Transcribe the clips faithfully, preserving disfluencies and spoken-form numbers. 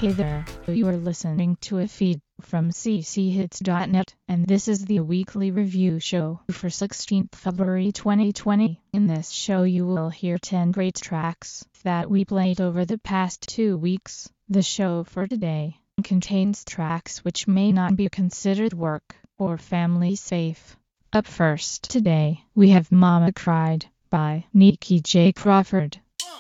Hey there, you are listening to a feed from c c hits dot net, and this is the weekly review show for sixteenth February twenty twenty. In this show you will hear ten great tracks that we played over the past two weeks. The show for today contains tracks which may not be considered work or family safe. Up first today, we have Mama Cried by Nikki J. Crawford.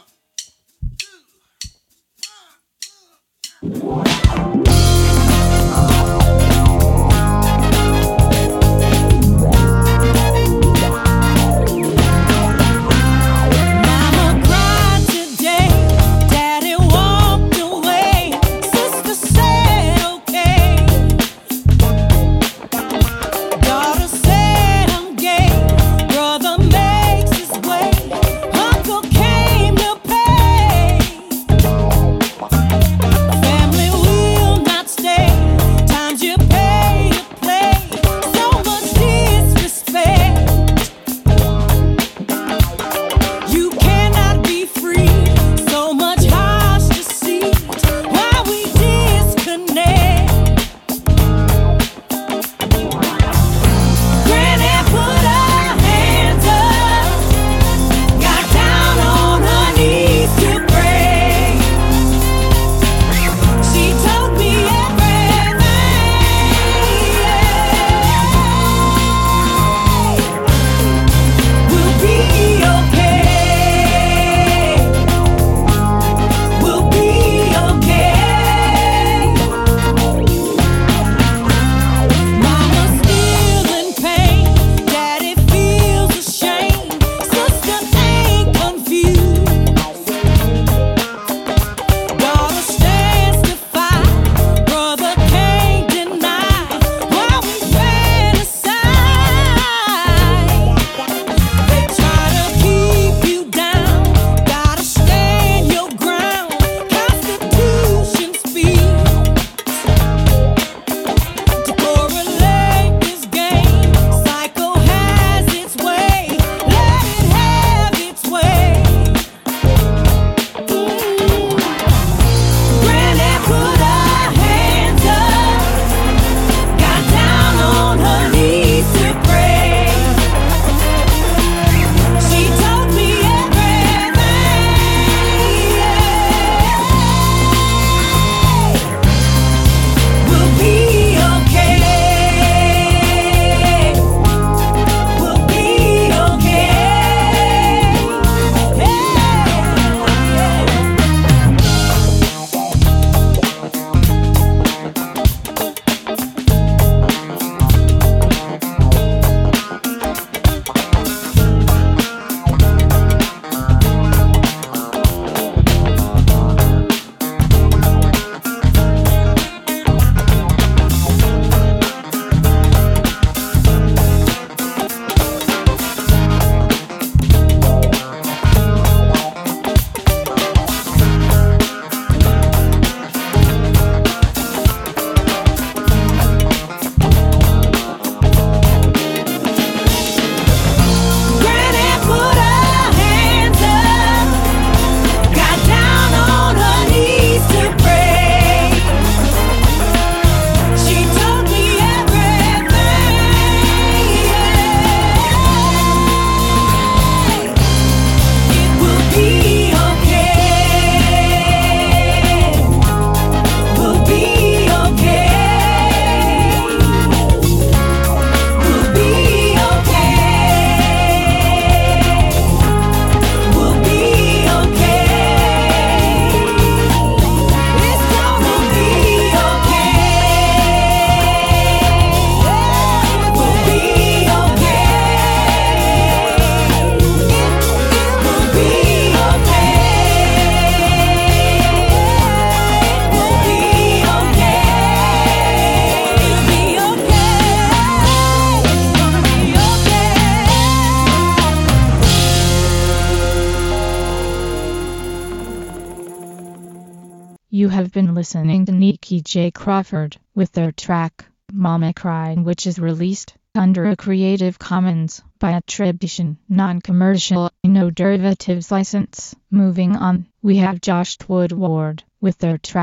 You have been listening to Nikki J. Crawford with their track, Mama Cried, which is released under a Creative Commons by attribution, non-commercial, no derivatives license. Moving on, we have Josh Woodward with their track,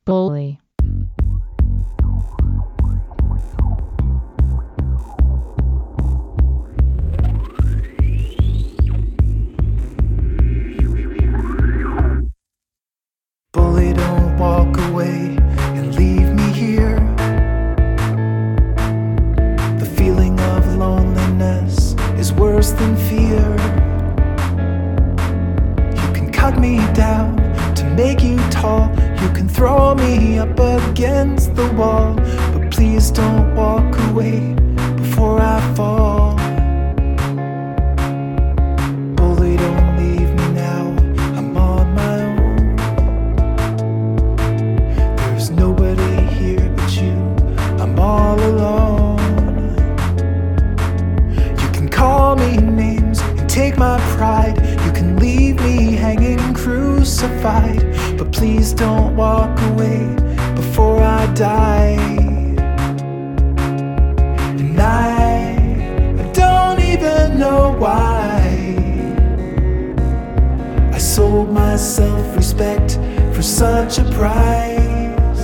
Bully. Bully, don't walk away and leave me here. The feeling of loneliness is worse than fear. You can cut me down to make you tall. You can throw me up against the wall, but please don't walk away before I fall. Bully, don't leave me now, I'm on my own. There's nobody here but you, I'm all alone. You can call me names and take my pride. You can leave me hanging crucified, but please don't walk away before I die. And I, I don't even know why I sold my self-respect for such a price.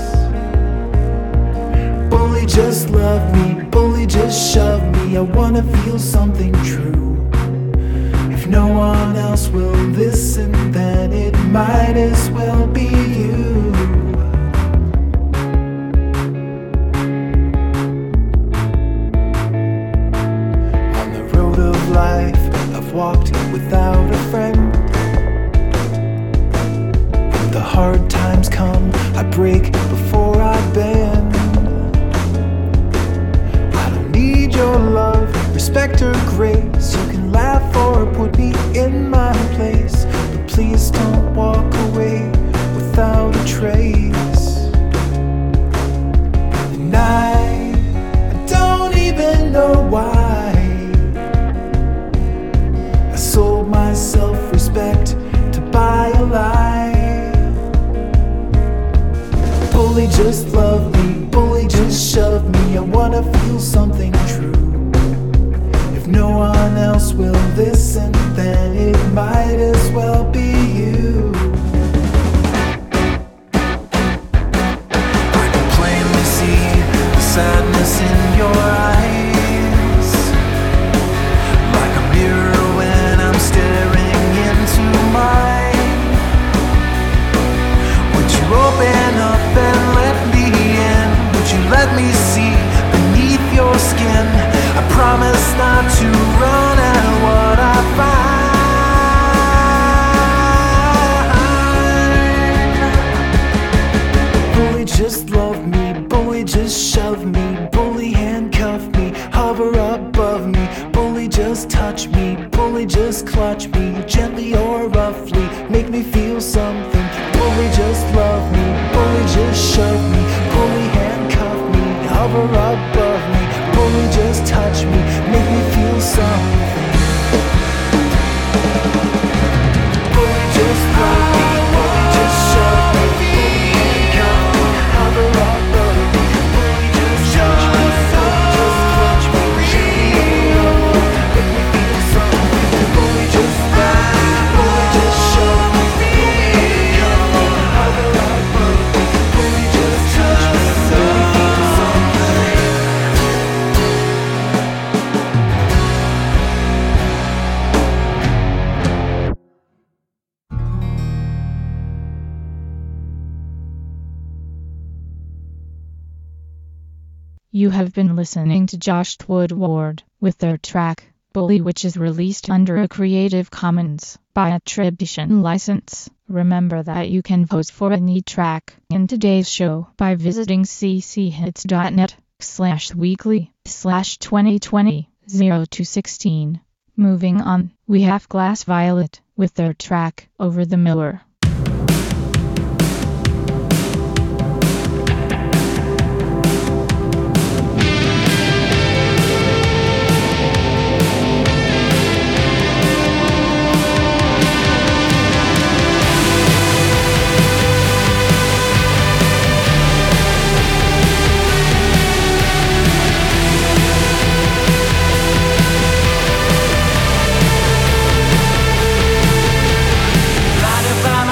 Bully, just love me, bully, just shove me. I wanna feel something true. If no one else will listen, then it might as well be you. On the road of life, I've walked without a friend. When the hard times come, I break before I bend. I don't need your love, respect or grace. You can laugh or put me in my place, but please don't walk away without a trace. And I, I don't even know why I sold my self-respect to buy a lie. Bully, just love me, bully, just shove me. I wanna feel something true. If no one else will listen, then it might as well be you. I can plainly see the sadness in your eyes, like a mirror when I'm staring into mine. Would you open up and let me in? Would you let me see beneath your skin? I promise not to run at what I find. Bully, just love me, bully, just shove me. Bully, handcuff me, hover above me. Bully, just touch me, bully, just clutch me. Gently or roughly, make me feel something. Bully, just love me, bully, just shove me. Bully, handcuff me, hover above me. Bully, just touch me, make me feel something. Bully, just love me, bully, just shove me. Bully, handcuff me, hover above me. Bully, just touch me, bully, just clutch me. Gently or roughly, make me feel something. Bully, just love me, bully, just shove me. Bully, handcuff me, hover above me. Bully, just touch me, make me feel something. You have been listening to Josh Woodward with their track, Bully, which is released under a Creative Commons by attribution license. Remember that you can vote for any track in today's show by visiting cchits.net slash weekly slash 2020 02 16. Moving on, we have Glass Violet with their track, Over the Miller. Blinded by my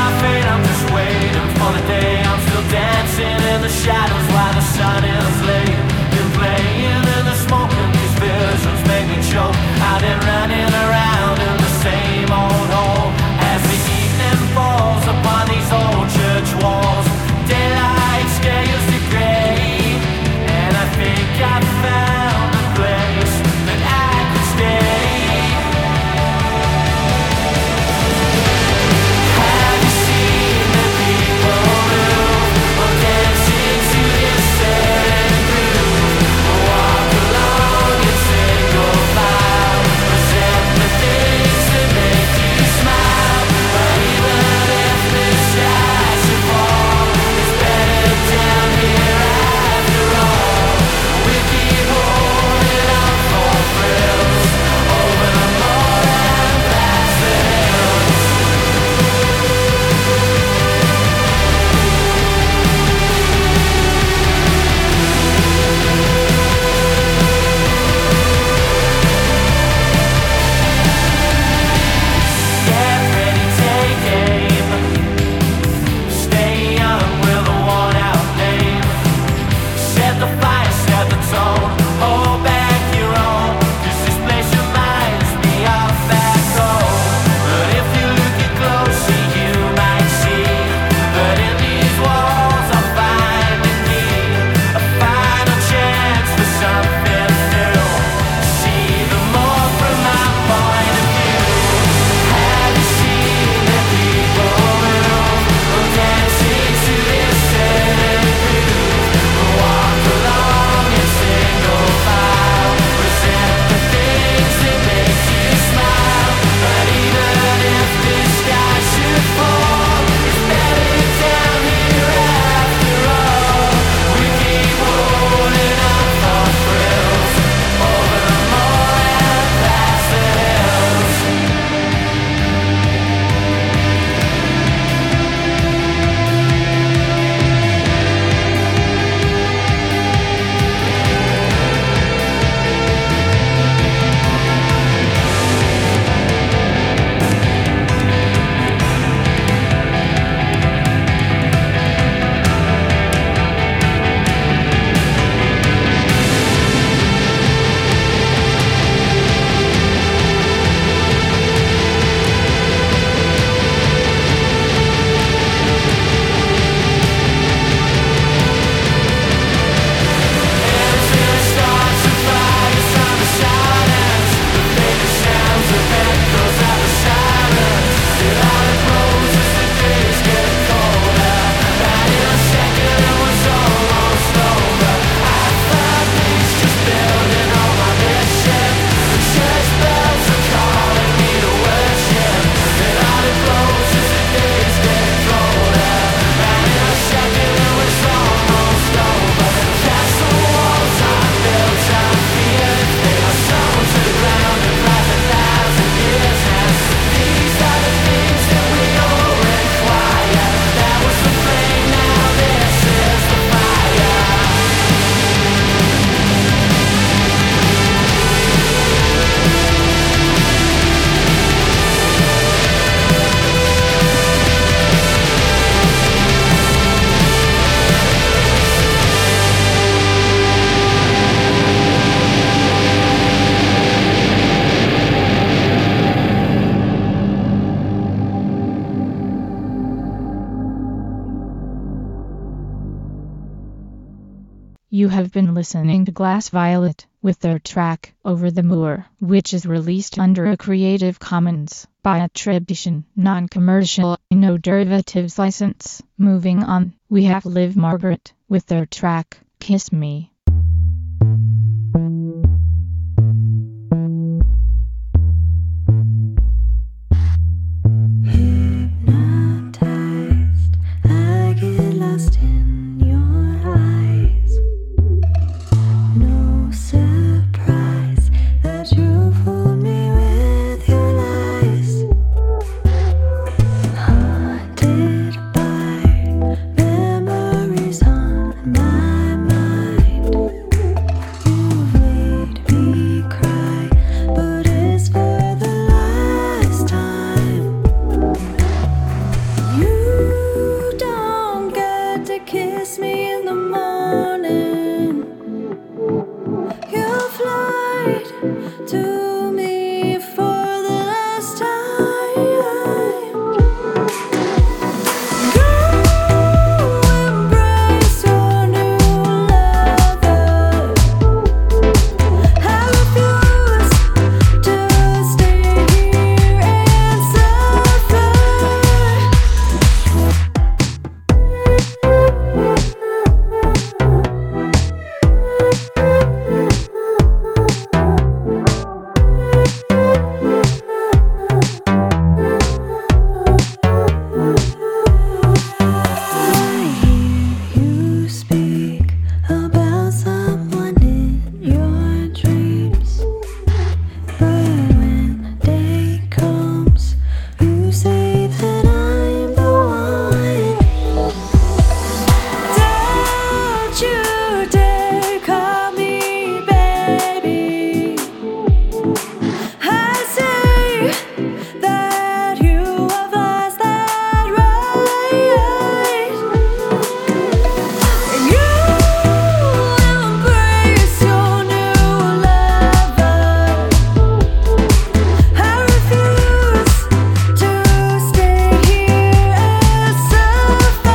You have been listening to Glass Violet with their track Over the Moor, which is released under a Creative Commons by attribution, non-commercial, no derivatives license. Moving on, we have Liv Margaret with their track Kiss Me. Hypnotized, I get lost in your eyes. No surprise that you fooled me with your lies. Haunted by memories on my mind. You've made me cry, but it's for the last time. You don't get to kiss me in the morning. You flight to me for the last time. Go embrace your new lover. I refuse to stay here and suffer. I hear you speak about someone in your dreams, but when day comes, you say that I'm the one. Don't you dare call me baby. I say that you have lost that right. You embrace your new lover. I refuse to stay here and suffer.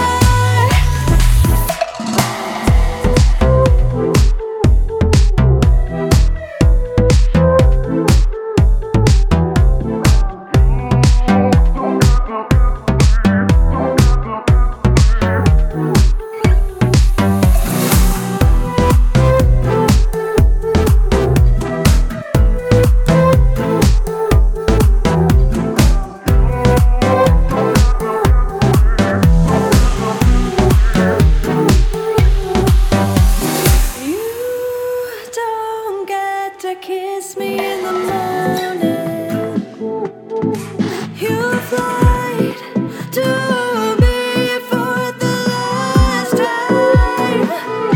You don't get to kiss me in the morning. You flight to me for the last time.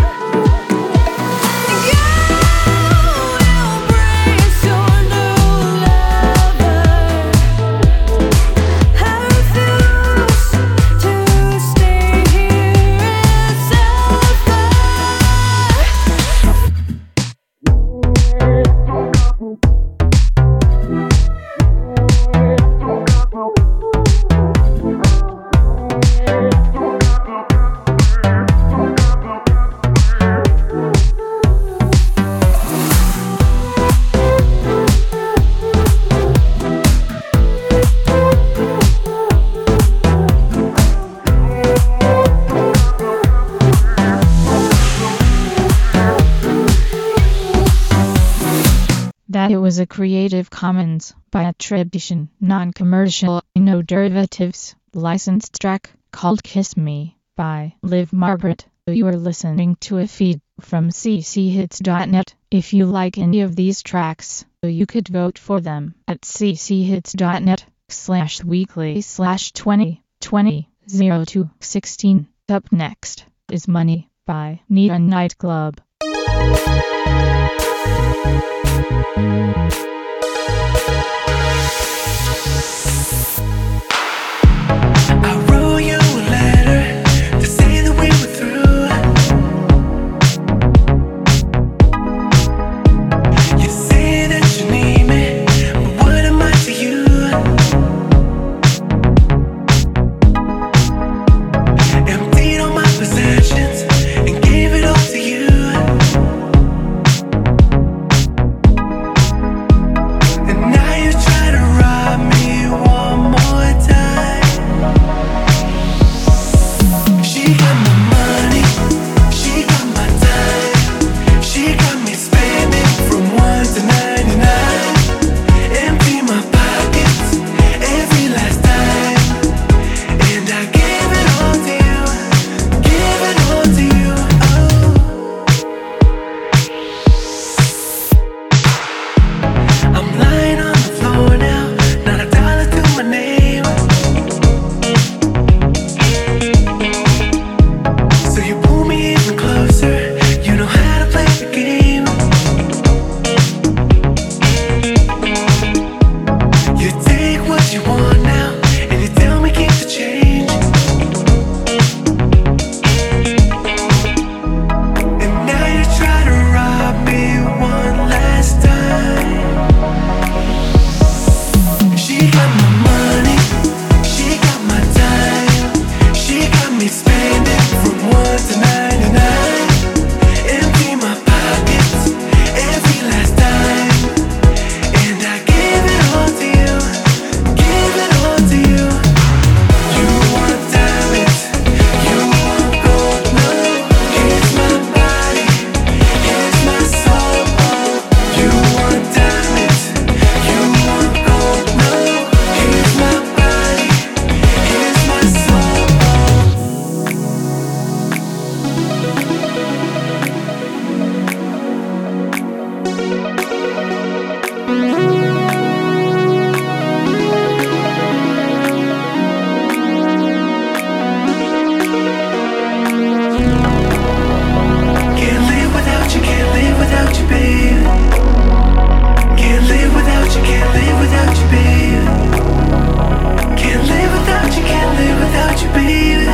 You embrace your new lover. I refuse to stay here and suffer. That it was a Creative Commons by attribution, non-commercial, no derivatives, licensed track called Kiss Me by Liv Margaret. You are listening to a feed from c c hits dot net. If you like any of these tracks, you could vote for them at c c hits dot net slash weekly slash twenty twenty oh two sixteen. Up next is Money by Neon Nightclub. I wrote you a letter to say that we were through. You say that you need me, but what am I to you? Emptied all my possessions and gave it all to you. you want now, and you tell me keep the change. And now you try to rob me one last time. She got my money, she got my time, she got me spending from one to ninety-nine. Empty my pockets every last time, and I give it all to you, give it all to you. You want diamonds, you want gold, no. Here's my body, here's my soul. You want diamonds, you want gold, no. Here's my body, here's my soul. Can't live without you, can't live without you, babe. Can't live without you, can't live without you, babe. Can't live without you, can't live without you, baby.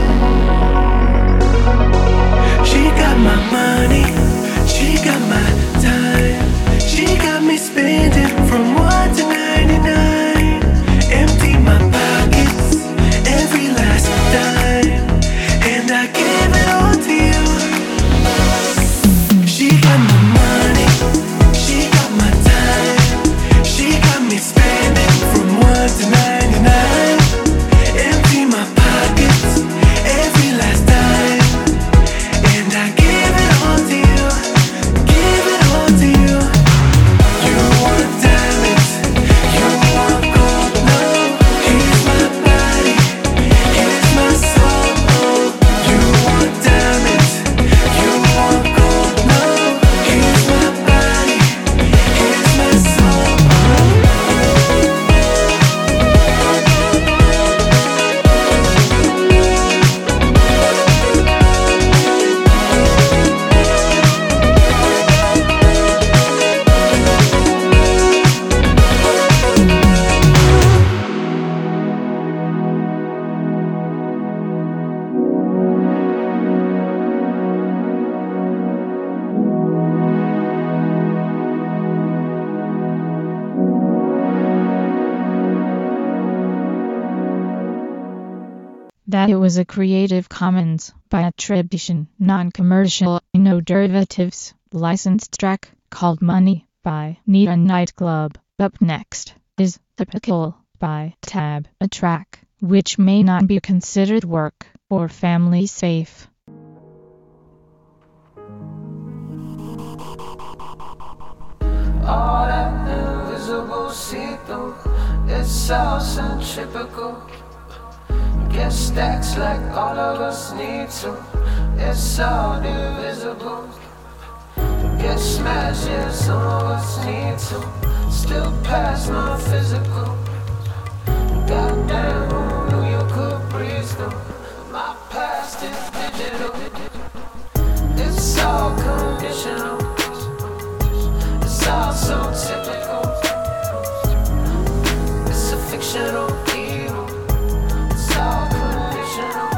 She got my money, she got my time, she got me spending from one to ninety-nine. Empty my pockets every last dime, and I give it all to you. She got my money, she got my time, she got me spending from one to ninety-nine. Empty my pockets every last dime, and I give it all to you, give it all to you. You want diamonds, you want gold, no. Here's my body, here's my soul. You want diamonds, you want gold, no. Here's my body, here's my soul. That it was a Creative Commons by attribution, non-commercial, no derivatives, licensed track called Money by Nita Nightclub. Up next is Typical by Tab, a track which may not be considered work or family safe. All that invisible see-through, it's all centripetal. Get stacks like all of us need to, it's all divisible. Get smashed, yeah, some of us need to, still past my physical. Goddamn, who knew you could breathe through? My past is digital. It's all conditional, it's all so typical. It's a fictional evil, it's all conditional.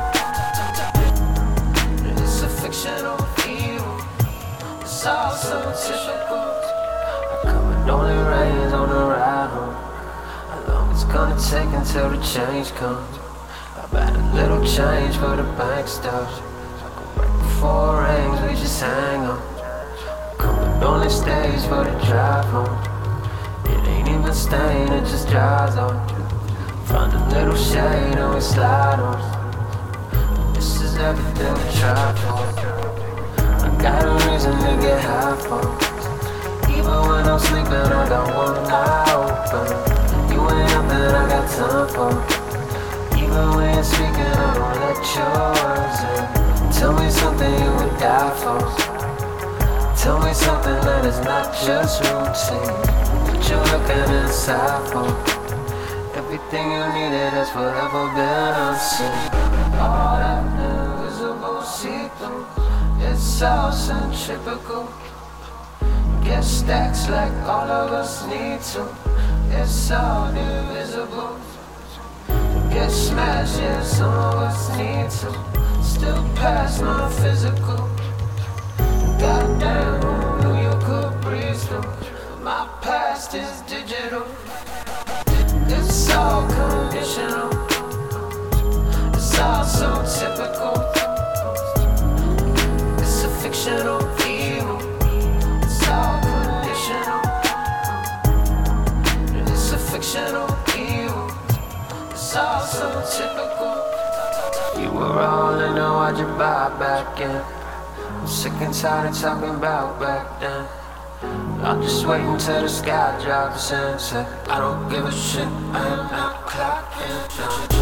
It's a fictional evil, it's all so typical. I come and only rains on the ride home. How long it's gonna take until the change comes? I've had a little change for the bank stuff. Right before it rains, we just hang on. Coming only stays for the drive home. It ain't even staying, it just dries on. Find a little shade and we slide on. This is everything we try for. I got a reason to get high for. Even when I'm sleeping, I got one eye open. You ain't nothing I got time for. Even when you're speaking, I don't let yours in. Tell me something you would die for. Tell me something that is not just routine. What you're looking inside for. Everything you needed has forever been unseen. All that invisible see-through, it's all centripetal. Get stacks like all of us need to, it's all divisible. get smashed, yeah, some of us need to. Still past my physical. Goddamn, who knew you could breathe through? My past is digital. It's all conditional. It's all so typical. It's a fictional evil. It's all conditional. It's a fictional evil. It's all so typical. You were all in, now why'd you buy back in? I'm sick and tired of talking about back then. I'm just waiting till the sky drops in. Say, I don't give a shit, I am not clocking.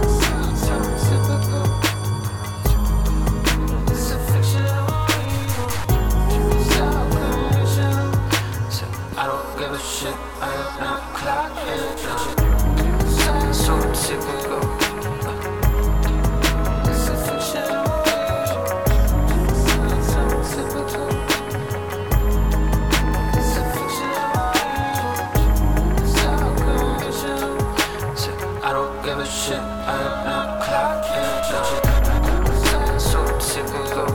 It's a fictional evil. It's all conditional. Say, I don't give a shit, I am not clocking. So typical. It's a fictional evil. So typical. I don't give a shit, I am not clocking. So typical.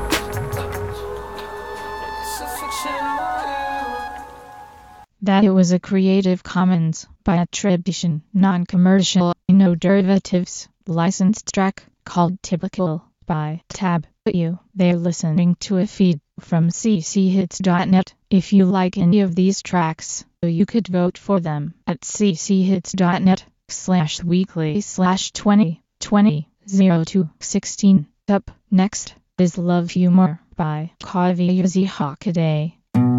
It's a fictional. That it was a Creative Commons by attribution, non-commercial, no derivatives, licensed track called Typical by Tab. You. They're listening to a feed from c c hits dot net. If you like any of these tracks, you could vote for them at c c hits dot net slash weekly slash twenty twenty zero two sixteen. Up next is Love Humor by Kavyazi Hockaday.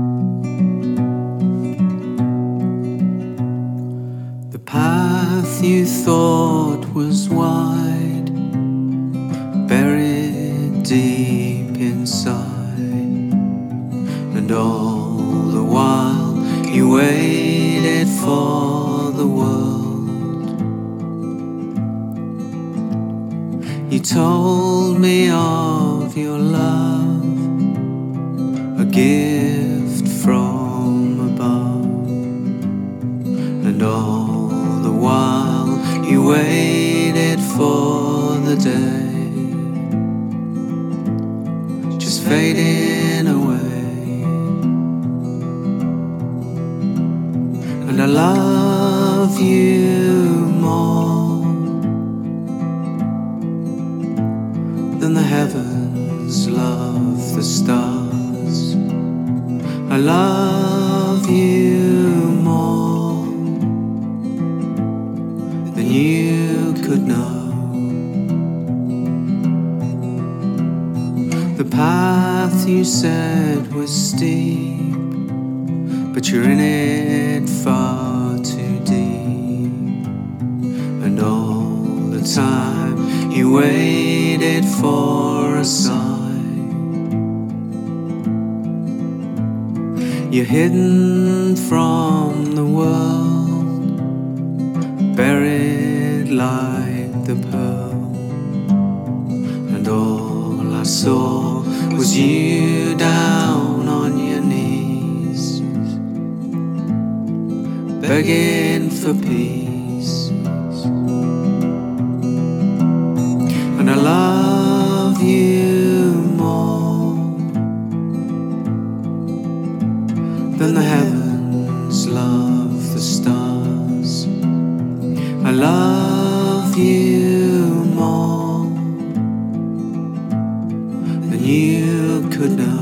The path you thought was wide, buried deep inside, and all the while you waited for the world. You told me of your love, a gift from above, and all the while you waited for the day, just fading away. And I love you more than the heavens love the stars. I love you more than you could know. The path you said was steep, but you're in it far too deep. And all the time you waited for a sign. You're hidden from the world, buried like the pearl. And all I saw was you down on your knees, begging for peace. And I love you more than the heavens love the stars. I love you more than you could know.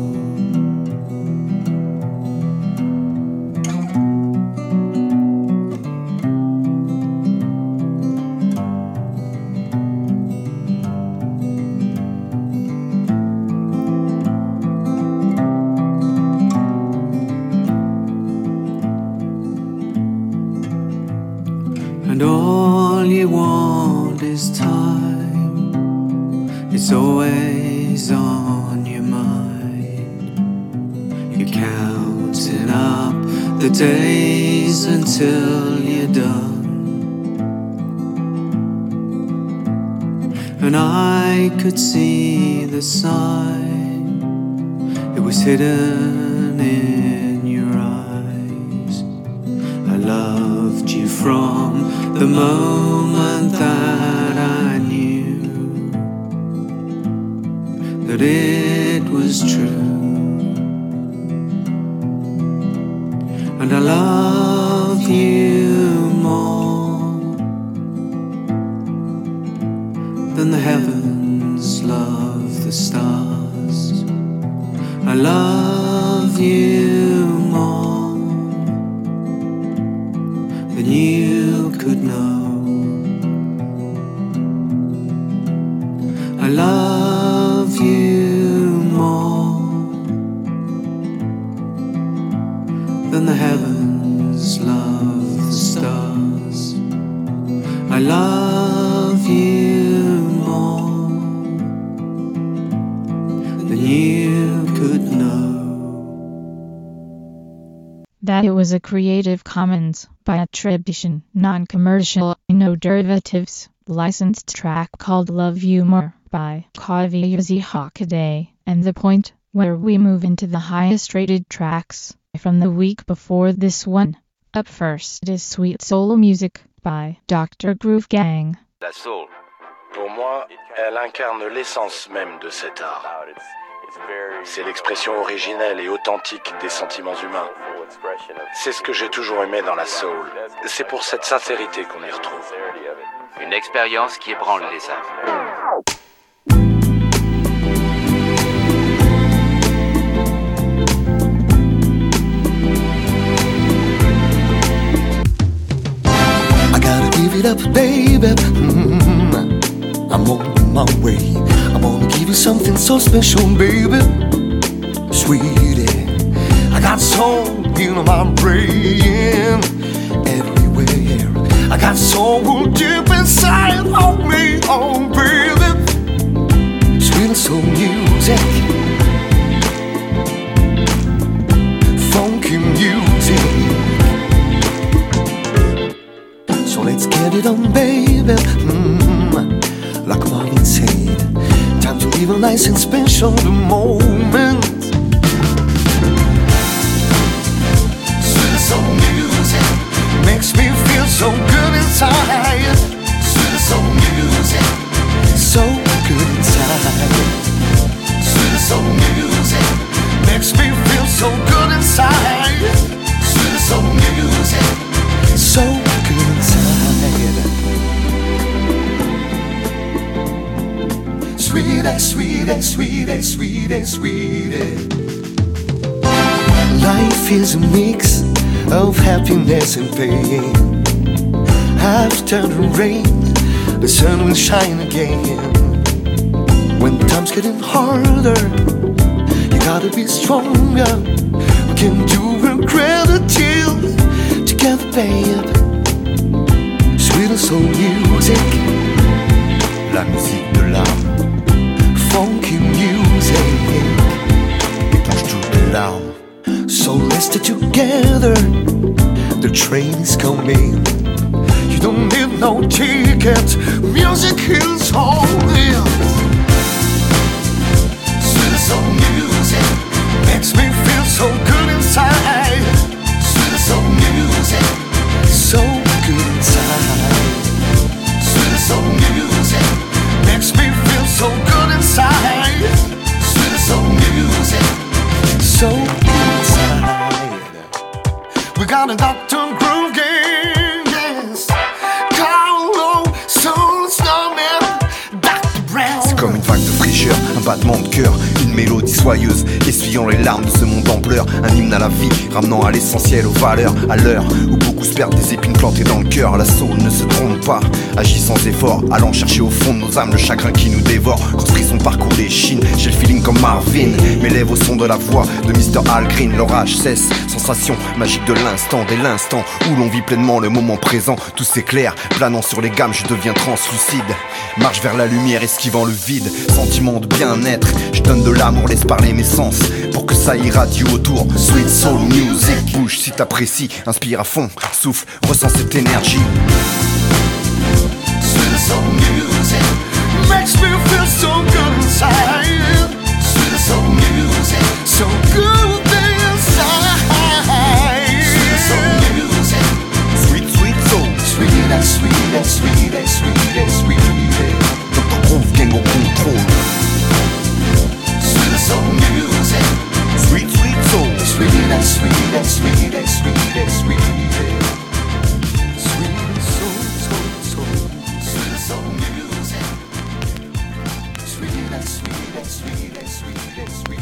And all you want is time. It's always on your mind. You're counting up the days until you're done. And I could see the sign. It was hidden in your eyes. I loved you from the moment that I knew that it was true. And I love you more than the heavens love the stars. I love you more than you could know. I love you more than the heavens love the stars. I love you more than you could know. That it was a Creative Commons by attribution, non-commercial, no derivatives, licensed track called Love You More by Kaviyuzi Hakaday, and the point where we move into the highest rated tracks from the week before this one. Up first is Sweet Soul Music by Doctor Groove Gang. La soul, pour moi, elle incarne l'essence même de cet art. C'est l'expression originelle et authentique des sentiments humains. C'est ce que j'ai toujours aimé dans la soul. C'est pour cette sincérité qu'on y retrouve. Une expérience qui ébranle les âmes. I gotta give it up, baby. Mm-hmm. I'm on my way. I'm gonna give you something so special, baby. Sweetie, I got soul in my brain everywhere. I got soul deep inside of me, oh baby. Sweet soul music, funky music. So let's get it on, baby. Mm, like Marvin said, time to live a nice and special the moment. Sweet soul music makes me feel so good inside. Sweet soul music, so good inside. Sweet soul music makes me feel so good inside. Sweet soul music, so good inside. Sweetie, sweetie, sweetie, sweetie, sweetie. Life is a mix of happiness and pain. After the rain, the sun will shine again. When time's getting harder, you gotta be stronger. We can do a greater deal together, babe. Sweet soul music, la musique de l'âme. Funky music, éponge toutes les larmes. So let's stay together, the train is coming. You don't need no ticket, music is all in. Sweet soul music makes me feel so good inside. Sweet soul music, so good inside. Sweet soul music makes me feel so good inside. Sweet soul music, so good inside. We got a Doctor Groove Gang, yes. Carlo, Soul Snowman, Doctor Brown. C'est comme une vague de fraîcheur, un battement de cœur, une mélodie soyeuse, essuyant les larmes de ce monde en pleurs. Un hymne à la vie, ramenant à l'essentiel, aux valeurs. À l'heure où beaucoup se perdent, des épines plantées dans le cœur. La soul ne se trompe pas, agit sans effort, allant chercher au fond de nos âmes le chagrin qui nous dévore. Construit son parcours des chines, j'ai le feeling comme Marvin. Mes lèvres au son de la voix de mister Al Green. L'orage cesse, sensation magique de l'instant. Dès l'instant où l'on vit pleinement le moment présent, tout s'éclaire, planant sur les gammes, je deviens translucide. Marche vers la lumière, esquivant le vide. Sentiment de bien-être, je donne de l'amour, laisse parler mes sens pour que ça irradie autour. Sweet soul music, bouge si t'apprécies, inspire à fond, souffle, ressens cette énergie. Sweet soul music makes me feel so good inside. Sweet soul music, so good inside. Sweet soul music, Sweet, sweet soul Sweet and sweet and sweet and sweet and sweet. Doctor Groove Gang au contrôle. Sweet soul music. Sweet sweet soul. Sweet and sweet and sweet and sweet and sweet. Sweet soul soul soul. Sweet soul music. Sweet and sweet and sweet and sweet and sweet.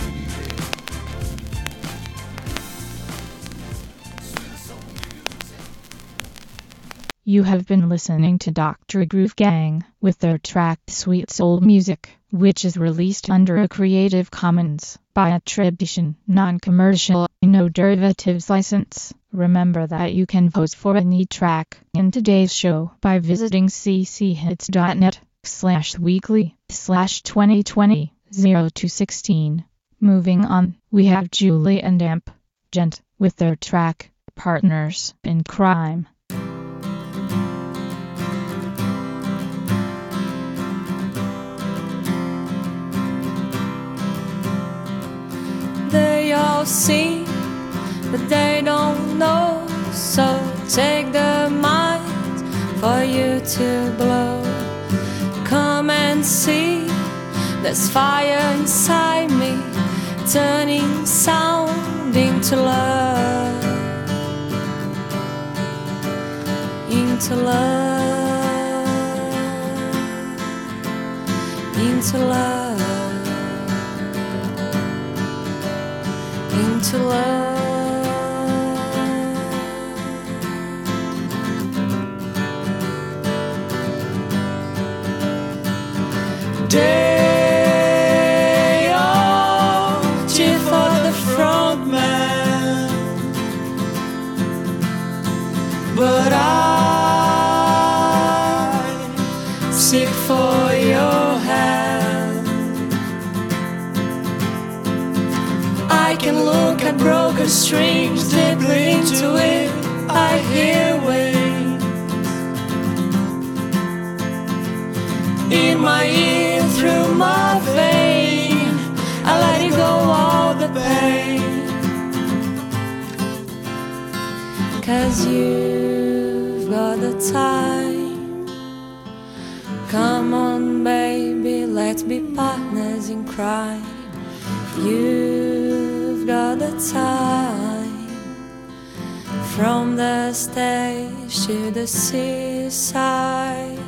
You have been listening to Doctor Groove Gang with their track Sweet Soul Music, which is released under a Creative Commons by attribution, non-commercial, no derivatives license. Remember that you can vote for any track in today's show by visiting cchits.net slash weekly slash 2020 02 16. Moving on, we have Julie and Amp Gent with their track Partners in Crime. They all see, but they don't know. So take the mic for you to blow. Come and see, there's fire inside me, turning sound into love, into love, into love. Into love. They all cheer for the front man, but I seek for your hand. I can look at broken strings deeply into it. I hear waves in my ear, through my vein. I let it go, all the pain. Cause you've got the time. Come on baby, let's be partners in crime. You've got the time. From the stage to the seaside.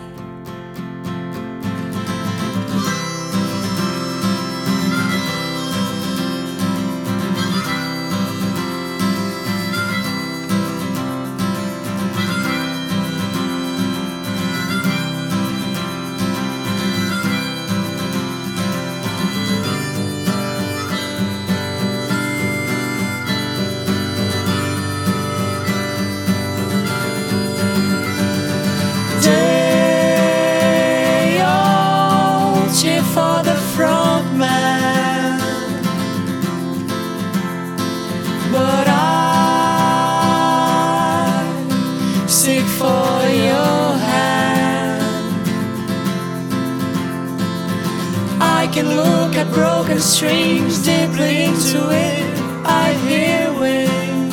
Look at broken strings deeply into it. I hear wings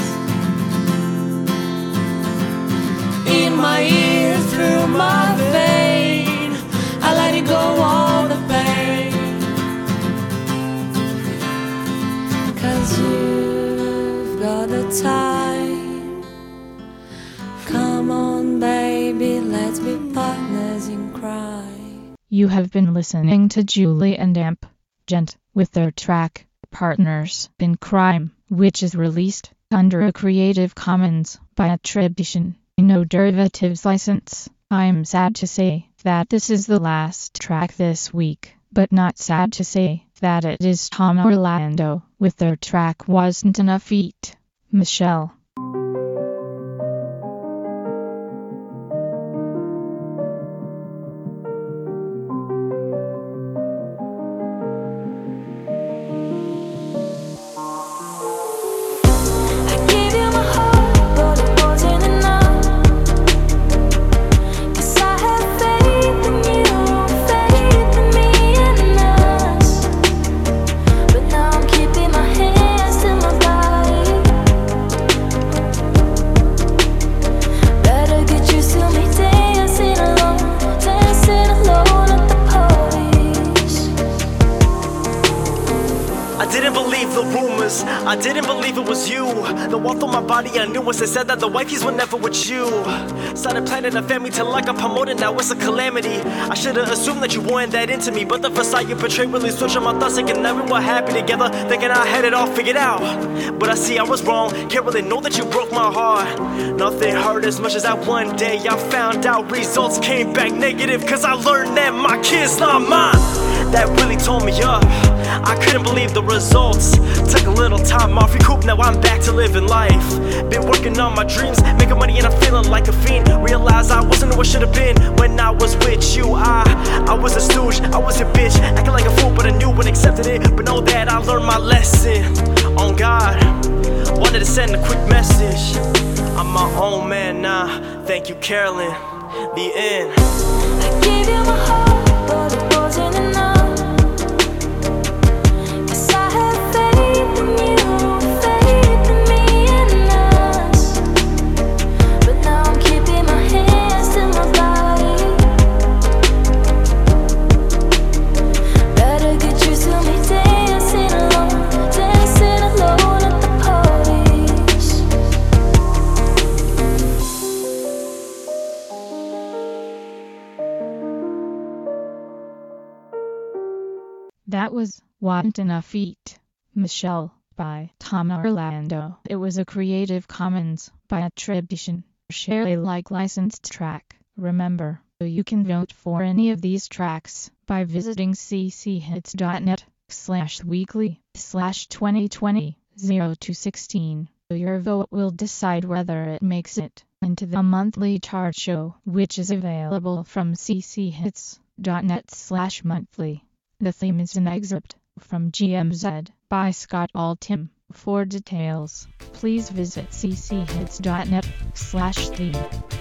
in my ear, through my vein. I let it go, all the pain. Cause you've got the time. Come on baby, let's be partners in crime. You have been listening to Julie and Amp Gent with their track Partners in Crime, which is released under a Creative Commons by attribution, no derivatives license. I'm sad to say that this is the last track this week, but not sad to say that it is Tom Orlando with their track Wasn't Enough Feet. Michelle. But now I'm keeping my hands to my body. through my body, I knew once they said that the wifeys were never with you. Started planning a family till like I'm promoted, now it's a calamity. I should've assumed that you weren't that into me, but the facade you portrayed really switched on my thoughts, thinking that we were happy together, thinking I had it all figured out. But I see I was wrong, can't really know that you broke my heart. Nothing hurt as much as that one day I found out results came back negative, cause I learned that my kid's not mine. That really tore me up, I couldn't believe the results. Took a little time off, recoup, now I'm back to living life. Been working on my dreams, making money and I'm feeling like a fiend. Realized I wasn't who I should've been when I was with you. I, I was a stooge, I was a bitch, acting like a fool, but I knew and accepted it. But know that I learned my lesson. On God, wanted to send a quick message. I'm my own man now, thank you Carolyn. The end. I gave you my heart, but it wasn't enough. That was Wanting a Feat, Michelle, by Tom Orlando. It was a Creative Commons by attribution, share Alike licensed track. Remember, you can vote for any of these tracks by visiting cchits.net slash weekly slash 2020 02 16. Your vote will decide whether it makes it into the monthly chart show, which is available from cchits.net slash monthly. The theme is an excerpt from G M Z by Scott Altham. For details, please visit cchits.net slash theme.